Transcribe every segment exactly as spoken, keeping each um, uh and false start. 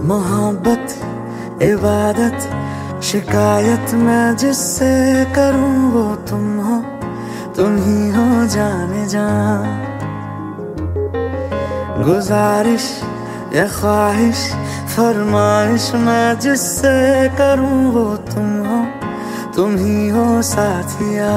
मोहब्बत इबादत शिकायत मैं जिससे करूं वो तुम हो, तुम ही हो जाने जा। गुजारिश या ख्वाहिश फरमाइश मैं जिससे करूं वो तुम हो, तुम ही हो साथिया।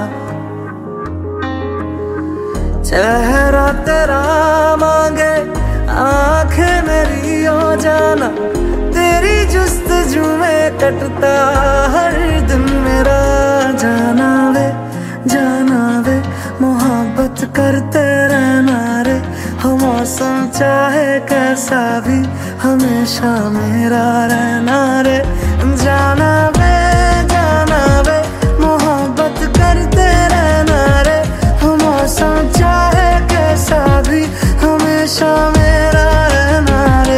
चेहरा तेरा मांगे आंखें मेरी हो जाना, तेरी जुस्तजू में कटता हर दिन मेरा। जाना वे जाना वे मोहब्बत करते रहना रे, हो मौसम चाहे कैसा भी हमेशा मेरा रहना रे। जाना वे जाना वे मोहब्बत करते रहना रे, हो मौसम चाहे कैसा भी हमेशा मेरा रहना रे।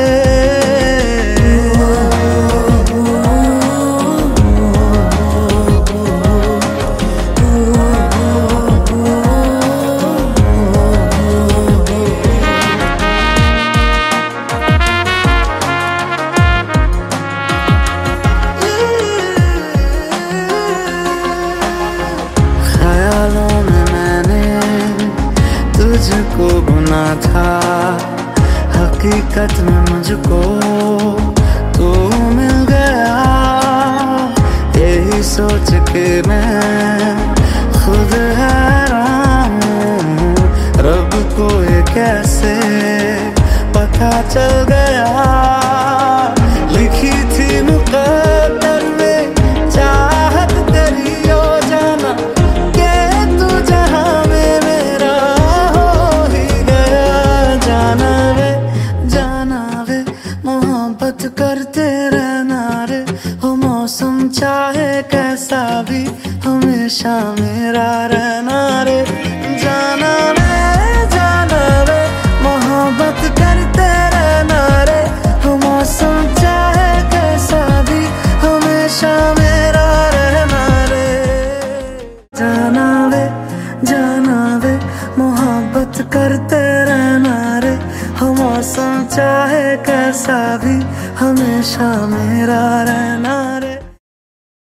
ख्यालों में मैंने तुझको बुना था, हकीकत में मुझको तू मिल गया। यही सोच के मैं खुद हैरान हूँ, रब को ये कैसे पता चल गया। लिखी थी मुकद्दर में चाहत तेरी हो जाना, के तू जहां में मेरा हो ही गया। जाना वे जाना वे मोहब्बत करते रहना रे, हो मौसम चाहे कैसा भी हमेशा मेरा रहना रे। जाना वे जाना वे मोहब्बत करते रहना रे, हो मौसम चाहे कैसा भी हमेशा मेरा रहना रे। जाना वे जाना वे मोहब्बत करते रहना रे, हो मौसम चाहे कैसा भी हमेशा मेरा रहना।